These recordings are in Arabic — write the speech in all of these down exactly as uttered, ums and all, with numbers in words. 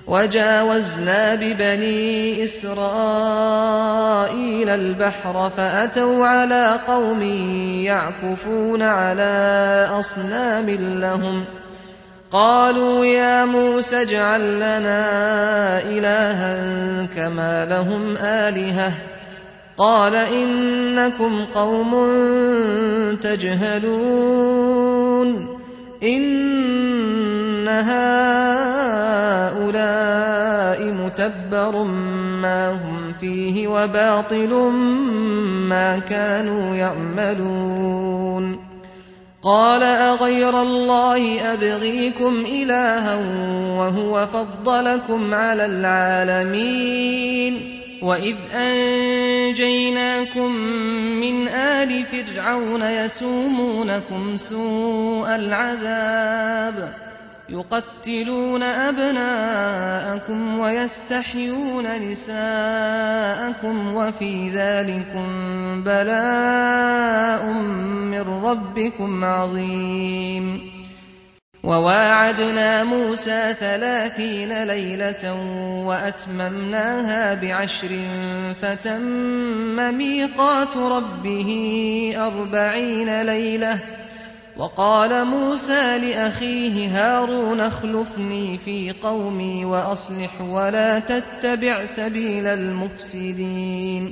وجاوزنا ببني إسرائيل البحر فأتوا على قوم يعكفون على أصنام لهم قالوا يا موسى اجعل لنا إلها كما لهم آلهة قال إنكم قوم تجهلون إن هؤلاء متبر ما هم فيه وباطل ما كانوا يعملون قال أغير الله أبغيكم إلها وهو فضلكم على العالمين وإذ أنجيناكم من آل فرعون يسومونكم سوء العذاب يقتلون أبناءكم ويستحيون نساءكم وفي ذلكم بلاء من ربكم عظيم وواعدنا موسى ثلاثين ليلة وأتممناها بعشر فتم ميقات ربه أربعين ليلة وقال موسى لأخيه هارون اخلفني في قومي وأصلح ولا تتبع سبيل المفسدين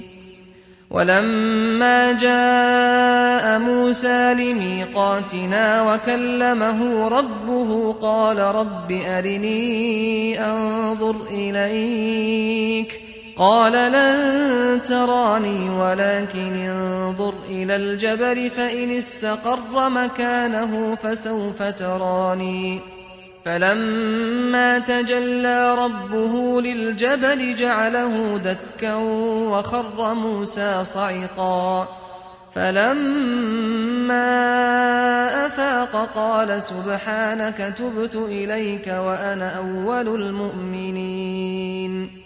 ولما جاء موسى لميقاتنا وكلمه ربه قال رب أرني أنظر إليك قال لن تراني ولكن انظر إلى الجبل فإن استقر مكانه فسوف تراني فلما تجلى ربه للجبل جعله دكا وخر موسى صعقا فلما أفاق قال سبحانك تبت إليك وأنا أول المؤمنين